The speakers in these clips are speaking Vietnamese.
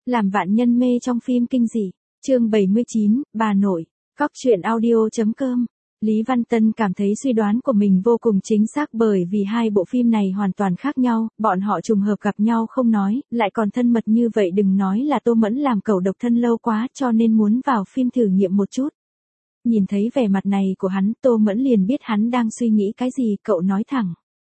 Làm vạn nhân mê trong phim kinh dị. Chương 79, bà nội. Góc truyện audio.com. Lý Văn Tân cảm thấy suy đoán của mình vô cùng chính xác bởi vì hai bộ phim này hoàn toàn khác nhau, bọn họ trùng hợp gặp nhau không nói, lại còn thân mật như vậy, đừng nói là Tô Mẫn làm cẩu độc thân lâu quá cho nên muốn vào phim thử nghiệm một chút. Nhìn thấy vẻ mặt này của hắn, Tô Mẫn liền biết hắn đang suy nghĩ cái gì, cậu nói thẳng.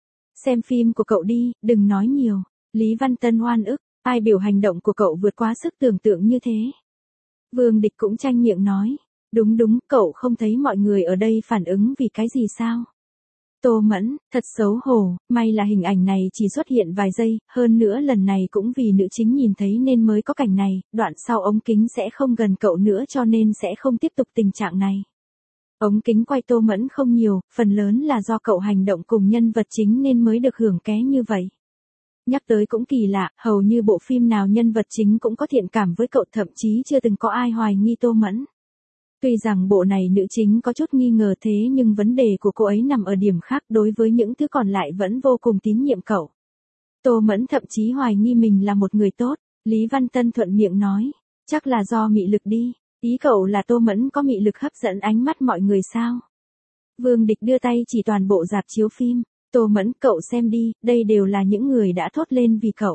Xem phim của cậu đi, đừng nói nhiều. Lý Văn Tân oan ức, ai biểu hành động của cậu vượt quá sức tưởng tượng như thế. Vương Địch cũng tranh miệng nói. Đúng, cậu không thấy mọi người ở đây phản ứng vì cái gì sao? Tô Mẫn, thật xấu hổ, may là hình ảnh này chỉ xuất hiện vài giây, hơn nữa lần này cũng vì nữ chính nhìn thấy nên mới có cảnh này, đoạn sau ống kính sẽ không gần cậu nữa cho nên sẽ không tiếp tục tình trạng này. Ống kính quay Tô Mẫn không nhiều, phần lớn là do cậu hành động cùng nhân vật chính nên mới được hưởng ké như vậy. Nhắc tới cũng kỳ lạ, hầu như bộ phim nào nhân vật chính cũng có thiện cảm với cậu, thậm chí chưa từng có ai hoài nghi Tô Mẫn. Tuy rằng bộ này nữ chính có chút nghi ngờ thế nhưng vấn đề của cô ấy nằm ở điểm khác, đối với những thứ còn lại vẫn vô cùng tín nhiệm cậu. Tô Mẫn thậm chí hoài nghi mình là một người tốt, Lý Văn Tân thuận miệng nói, chắc là do mị lực đi, ý cậu là Tô Mẫn có mị lực hấp dẫn ánh mắt mọi người sao? Vương Địch đưa tay chỉ toàn bộ rạp chiếu phim, Tô Mẫn, cậu xem đi, đây đều là những người đã thốt lên vì cậu.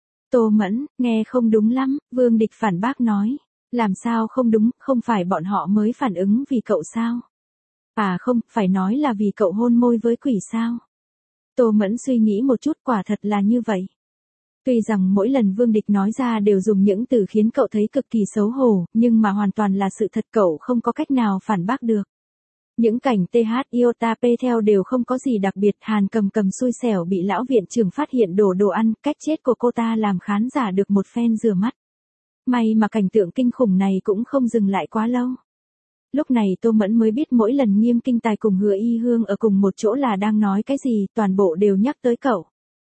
Tô Mẫn, nghe không đúng lắm, Vương Địch phản bác nói. Làm sao không đúng, không phải bọn họ mới phản ứng vì cậu sao? À không, phải nói là vì cậu hôn môi với quỷ sao? Tô Mẫn suy nghĩ một chút, quả thật là như vậy. Tuy rằng mỗi lần Vương Địch nói ra đều dùng những từ khiến cậu thấy cực kỳ xấu hổ, nhưng mà hoàn toàn là sự thật, cậu không có cách nào phản bác được. Những cảnh TH Iota P theo đều không có gì đặc biệt, Hàn Cầm Cầm xui xẻo bị lão viện trưởng phát hiện đổ đồ ăn, cách chết của cô ta làm khán giả được một phen rửa mắt. May mà cảnh tượng kinh khủng này cũng không dừng lại quá lâu. Lúc này Tô Mẫn mới biết mỗi lần Nghiêm Kinh Tài cùng Hứa Y Hương ở cùng một chỗ là đang nói cái gì, toàn bộ đều nhắc tới cậu.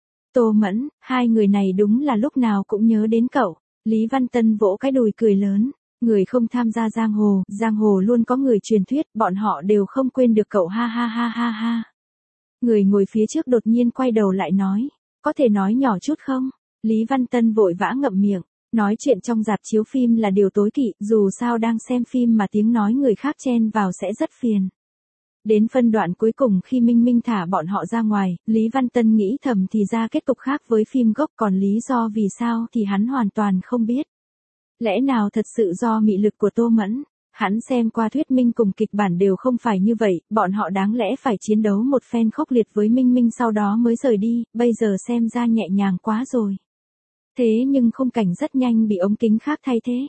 Tô Mẫn, hai người này đúng là lúc nào cũng nhớ đến cậu. Lý Văn Tân vỗ cái đùi cười lớn. Người không tham gia giang hồ luôn có người truyền thuyết, bọn họ đều không quên được cậu, ha ha ha ha ha. Người ngồi phía trước đột nhiên quay đầu lại nói, có thể nói nhỏ chút không? Lý Văn Tân vội vã ngậm miệng. Nói chuyện trong rạp chiếu phim là điều tối kỵ, dù sao đang xem phim mà tiếng nói người khác chen vào sẽ rất phiền. Đến phân đoạn cuối cùng khi Minh Minh thả bọn họ ra ngoài, Lý Văn Tân nghĩ thầm thì ra kết cục khác với phim gốc, còn lý do vì sao thì hắn hoàn toàn không biết. Lẽ nào thật sự do mị lực của Tô Mẫn? Hắn xem qua thuyết minh cùng kịch bản đều không phải như vậy, bọn họ đáng lẽ phải chiến đấu một phen khốc liệt với Minh Minh sau đó mới rời đi, bây giờ xem ra nhẹ nhàng quá rồi. Thế nhưng khung cảnh rất nhanh bị ống kính khác thay thế.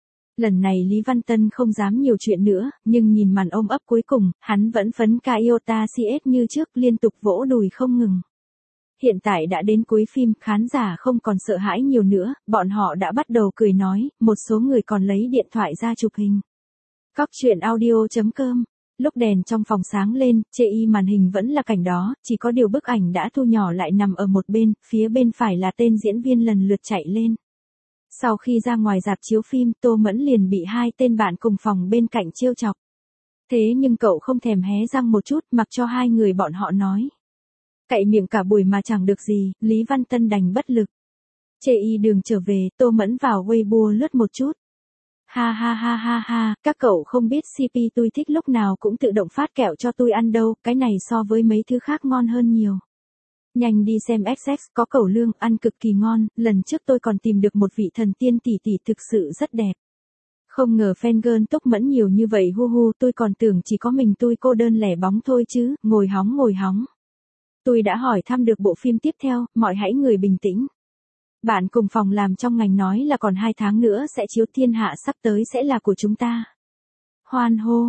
Lần này Lý Văn Tân không dám nhiều chuyện nữa, nhưng nhìn màn ôm ấp cuối cùng, hắn vẫn phấn ca Iota CS như trước, liên tục vỗ đùi không ngừng. Hiện tại đã đến cuối phim, khán giả không còn sợ hãi nhiều nữa, bọn họ đã bắt đầu cười nói, một số người còn lấy điện thoại ra chụp hình. Góc truyện audio.com. Lúc đèn trong phòng sáng lên, chê y màn hình vẫn là cảnh đó, chỉ có điều bức ảnh đã thu nhỏ lại nằm ở một bên, phía bên phải là tên diễn viên lần lượt chạy lên. Sau khi ra ngoài rạp chiếu phim, Tô Mẫn liền bị hai tên bạn cùng phòng bên cạnh trêu chọc. Thế nhưng cậu không thèm hé răng một chút, mặc cho hai người bọn họ nói. Cậy miệng cả buổi mà chẳng được gì, Lý Văn Tân đành bất lực. Chê y đường trở về, Tô Mẫn vào Weibo lướt một chút. Ha ha ha ha ha, các cậu không biết CP tôi thích lúc nào cũng tự động phát kẹo cho tôi ăn đâu, cái này so với mấy thứ khác ngon hơn nhiều. Nhanh đi xem XX, có cẩu lương, ăn cực kỳ ngon, lần trước tôi còn tìm được một vị thần tiên tỷ tỷ thực sự rất đẹp. Không ngờ fan girl Túc Mẫn nhiều như vậy, hu hu, tôi còn tưởng chỉ có mình tôi cô đơn lẻ bóng thôi chứ, ngồi hóng. Tôi đã hỏi thăm được bộ phim tiếp theo, mọi hãy người bình tĩnh. Bạn cùng phòng làm trong ngành nói là còn 2 tháng nữa sẽ chiếu, thiên hạ sắp tới sẽ là của chúng ta. Hoan hô,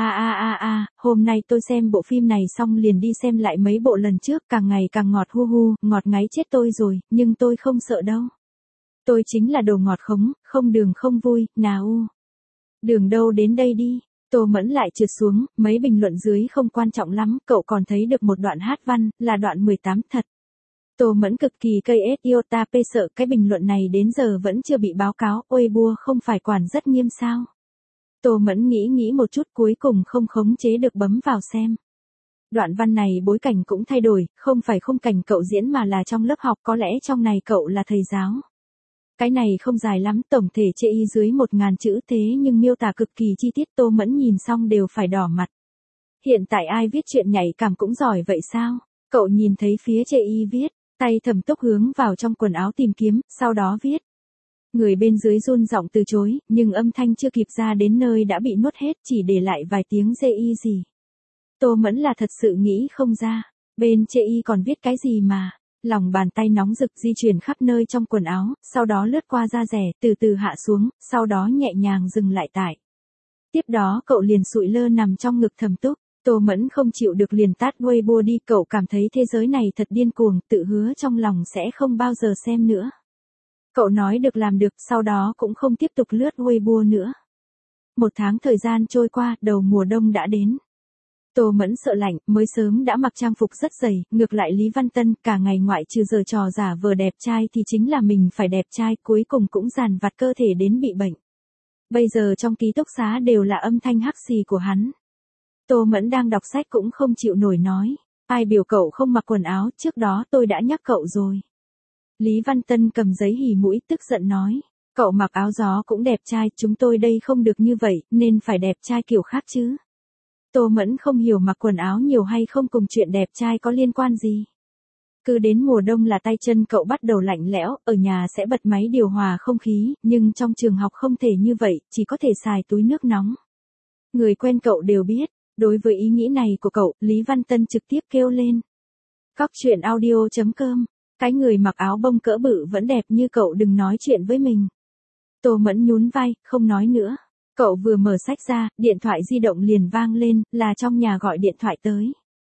hôm nay tôi xem bộ phim này xong liền đi xem lại mấy bộ lần trước, càng ngày càng ngọt, hu hu, ngọt ngáy chết tôi rồi, nhưng tôi không sợ đâu. Tôi chính là đồ ngọt khống, không đường không vui, nào. Đường đâu đến đây đi. Tô Mẫn lại trượt xuống, mấy bình luận dưới không quan trọng lắm, cậu còn thấy được một đoạn hát văn, là đoạn 18 thật. Tô Mẫn cực kỳ KS Iota P, sợ cái bình luận này đến giờ vẫn chưa bị báo cáo, Weibo không phải quản rất nghiêm sao. Tô Mẫn nghĩ một chút, cuối cùng không khống chế được bấm vào xem. Đoạn văn này bối cảnh cũng thay đổi, không phải khung cảnh cậu diễn mà là trong lớp học, có lẽ trong này cậu là thầy giáo. Cái này không dài lắm, tổng thể chê y dưới 1000 chữ thế nhưng miêu tả cực kỳ chi tiết, Tô Mẫn nhìn xong đều phải đỏ mặt. Hiện tại ai viết chuyện nhạy cảm cũng giỏi vậy sao? Cậu nhìn thấy phía chê y viết, tay thầm túc hướng vào trong quần áo tìm kiếm, sau đó viết. Người bên dưới run giọng từ chối, nhưng âm thanh chưa kịp ra đến nơi đã bị nuốt hết, chỉ để lại vài tiếng chê y gì. Tô Mẫn là thật sự nghĩ không ra, bên chê y còn viết cái gì mà. Lòng bàn tay nóng rực di chuyển khắp nơi trong quần áo, sau đó lướt qua da rẻ, từ từ hạ xuống, sau đó nhẹ nhàng dừng lại tại. Tiếp đó cậu liền sụi lơ nằm trong ngực thầm túc. Tô Mẫn không chịu được liền tát Weibo đi, cậu cảm thấy thế giới này thật điên cuồng, tự hứa trong lòng sẽ không bao giờ xem nữa. Cậu nói được làm được, sau đó cũng không tiếp tục lướt Weibo nữa. 1 tháng thời gian trôi qua, đầu mùa đông đã đến. Tô Mẫn sợ lạnh, mới sớm đã mặc trang phục rất dày, ngược lại Lý Văn Tân, cả ngày ngoại trừ giờ trò giả vờ đẹp trai thì chính là mình phải đẹp trai, cuối cùng cũng dàn vặt cơ thể đến bị bệnh. Bây giờ trong ký túc xá đều là âm thanh hắc xì của hắn. Tô Mẫn đang đọc sách cũng không chịu nổi nói, ai biểu cậu không mặc quần áo, trước đó tôi đã nhắc cậu rồi. Lý Văn Tân cầm giấy hì mũi tức giận nói, cậu mặc áo gió cũng đẹp trai, chúng tôi đây không được như vậy, nên phải đẹp trai kiểu khác chứ. Tô Mẫn không hiểu mặc quần áo nhiều hay không cùng chuyện đẹp trai có liên quan gì. Cứ đến mùa đông là tay chân cậu bắt đầu lạnh lẽo, ở nhà sẽ bật máy điều hòa không khí, nhưng trong trường học không thể như vậy, chỉ có thể xài túi nước nóng. Người quen cậu đều biết, đối với ý nghĩ này của cậu, Lý Văn Tân trực tiếp kêu lên. Cóc truyện audio.com, cái người mặc áo bông cỡ bự vẫn đẹp như cậu đừng nói chuyện với mình. Tô Mẫn nhún vai, không nói nữa. Cậu vừa mở sách ra, điện thoại di động liền vang lên, là trong nhà gọi điện thoại tới.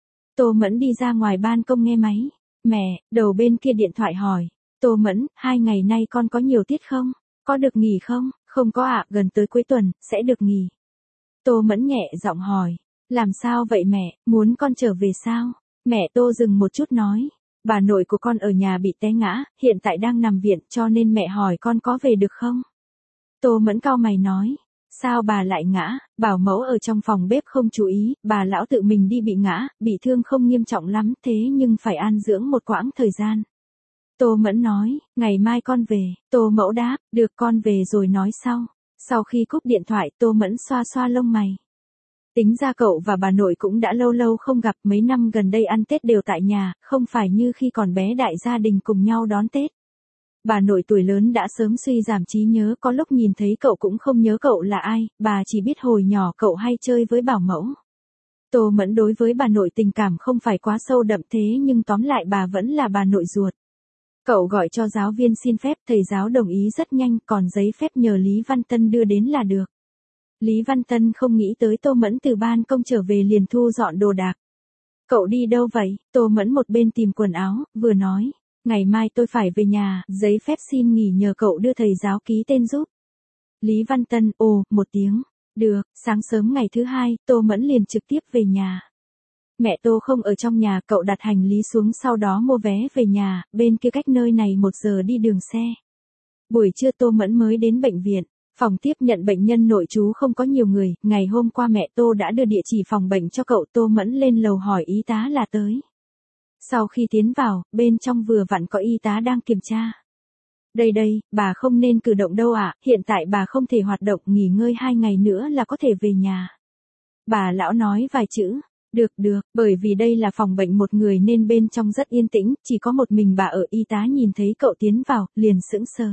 Tô Mẫn đi ra ngoài ban công nghe máy. Mẹ, đầu bên kia điện thoại hỏi. Tô Mẫn, 2 ngày nay con có nhiều tiết không? Có được nghỉ không? Không có ạ, gần tới cuối tuần, sẽ được nghỉ. Tô Mẫn nhẹ giọng hỏi. Làm sao vậy mẹ, muốn con trở về sao? Mẹ Tô dừng một chút nói. Bà nội của con ở nhà bị té ngã, hiện tại đang nằm viện cho nên mẹ hỏi con có về được không? Tô Mẫn cau mày nói. Sao bà lại ngã, bảo mẫu ở trong phòng bếp không chú ý, bà lão tự mình đi bị ngã, bị thương không nghiêm trọng lắm thế nhưng phải an dưỡng một quãng thời gian. Tô Mẫn nói, ngày mai con về, Tô Mẫu đáp, được con về rồi nói sau. Sau khi cúp điện thoại Tô Mẫn xoa xoa lông mày. Tính ra cậu và bà nội cũng đã lâu lâu không gặp, mấy năm gần đây ăn Tết đều tại nhà, không phải như khi còn bé đại gia đình cùng nhau đón Tết. Bà nội tuổi lớn đã sớm suy giảm trí nhớ, có lúc nhìn thấy cậu cũng không nhớ cậu là ai, bà chỉ biết hồi nhỏ cậu hay chơi với bảo mẫu. Tô Mẫn đối với bà nội tình cảm không phải quá sâu đậm thế nhưng tóm lại bà vẫn là bà nội ruột. Cậu gọi cho giáo viên xin phép, thầy giáo đồng ý rất nhanh, còn giấy phép nhờ Lý Văn Tân đưa đến là được. Lý Văn Tân không nghĩ tới Tô Mẫn từ ban công trở về liền thu dọn đồ đạc. Cậu đi đâu vậy? Tô Mẫn một bên tìm quần áo, vừa nói. Ngày mai tôi phải về nhà, giấy phép xin nghỉ nhờ cậu đưa thầy giáo ký tên giúp. Lý Văn Tân, ồ, một tiếng. Được, sáng sớm ngày thứ 2, Tô Mẫn liền trực tiếp về nhà. Mẹ Tô không ở trong nhà, cậu đặt hành lý xuống sau đó mua vé về nhà, bên kia cách nơi này 1 giờ đi đường xe. Buổi trưa Tô Mẫn mới đến bệnh viện. Phòng tiếp nhận bệnh nhân nội trú không có nhiều người, ngày hôm qua mẹ Tô đã đưa địa chỉ phòng bệnh cho cậu. Tô Mẫn lên lầu hỏi y tá là tới. Sau khi tiến vào, bên trong vừa vặn có y tá đang kiểm tra. Đây, bà không nên cử động đâu ạ, hiện tại bà không thể hoạt động, nghỉ ngơi 2 ngày nữa là có thể về nhà. Bà lão nói vài chữ, được, bởi vì đây là phòng bệnh một người nên bên trong rất yên tĩnh, chỉ có một mình bà ở. Y tá nhìn thấy cậu tiến vào, liền sững sờ.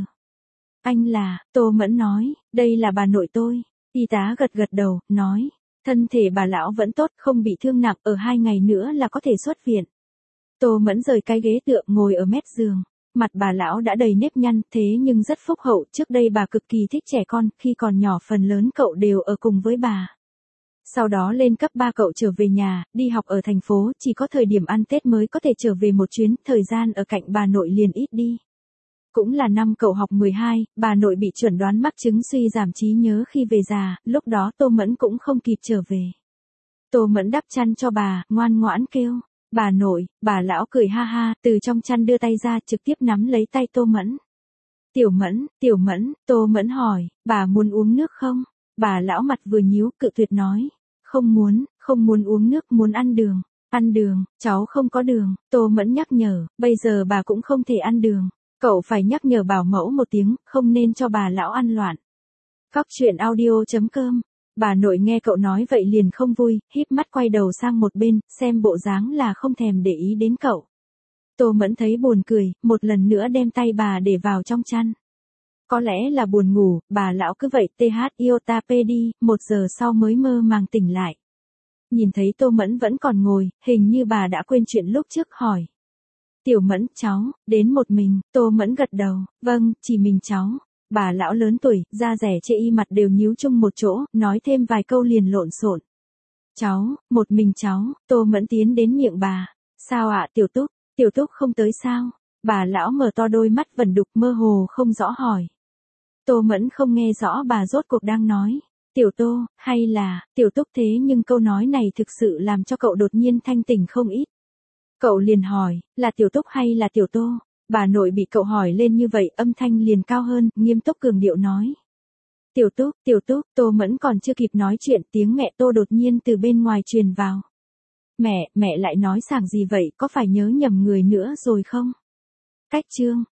Anh là, Tô Mẫn nói, đây là bà nội tôi. Y tá gật đầu, nói, thân thể bà lão vẫn tốt, không bị thương nặng, ở 2 ngày nữa là có thể xuất viện. Tô Mẫn rời cái ghế tựa ngồi ở mép giường. Mặt bà lão đã đầy nếp nhăn, thế nhưng rất phúc hậu, trước đây bà cực kỳ thích trẻ con, khi còn nhỏ phần lớn cậu đều ở cùng với bà. Sau đó lên cấp 3 cậu trở về nhà, đi học ở thành phố, chỉ có thời điểm ăn Tết mới có thể trở về một chuyến, thời gian ở cạnh bà nội liền ít đi. Cũng là năm cậu học 12, bà nội bị chuẩn đoán mắc chứng suy giảm trí nhớ khi về già, lúc đó Tô Mẫn cũng không kịp trở về. Tô Mẫn đắp chăn cho bà, ngoan ngoãn kêu. Bà nội, bà lão cười ha ha, từ trong chăn đưa tay ra trực tiếp nắm lấy tay Tô Mẫn. Tiểu Mẫn, Tô Mẫn hỏi, bà muốn uống nước không? Bà lão mặt vừa nhíu, cự tuyệt nói. Không muốn uống nước, muốn ăn đường. Ăn đường, cháu không có đường, Tô Mẫn nhắc nhở, bây giờ bà cũng không thể ăn đường. Cậu phải nhắc nhở bảo mẫu một tiếng, không nên cho bà lão ăn loạn. Cóc truyện audio.com. Bà nội nghe cậu nói vậy liền không vui, híp mắt quay đầu sang một bên, xem bộ dáng là không thèm để ý đến cậu. Tô Mẫn thấy buồn cười, một lần nữa đem tay bà để vào trong chăn. Có lẽ là buồn ngủ, bà lão cứ vậy iota đi, 1 giờ sau mới mơ màng tỉnh lại. Nhìn thấy Tô Mẫn vẫn còn ngồi, hình như bà đã quên chuyện lúc trước hỏi. Tiểu Mẫn, cháu, đến một mình, Tô Mẫn gật đầu, vâng, chỉ mình cháu. Bà lão lớn tuổi, da rẻ chê y mặt đều nhíu chung một chỗ, nói thêm vài câu liền lộn xộn. Cháu, một mình cháu, Tô Mẫn tiến đến miệng bà. Sao ạ Tiểu Túc không tới sao? Bà lão mở to đôi mắt vẩn đục mơ hồ không rõ hỏi. Tô Mẫn không nghe rõ bà rốt cuộc đang nói. Tiểu Tô, hay là, Tiểu Túc thế nhưng câu nói này thực sự làm cho cậu đột nhiên thanh tỉnh không ít. Cậu liền hỏi, là Tiểu Túc hay là Tiểu Tô? Bà nội bị cậu hỏi lên như vậy âm thanh liền cao hơn, nghiêm túc cường điệu nói. Tiểu Túc, Tô Mẫn còn chưa kịp nói chuyện tiếng mẹ Tô đột nhiên từ bên ngoài truyền vào. Mẹ lại nói sảng gì vậy, có phải nhớ nhầm người nữa rồi không? Cách chương.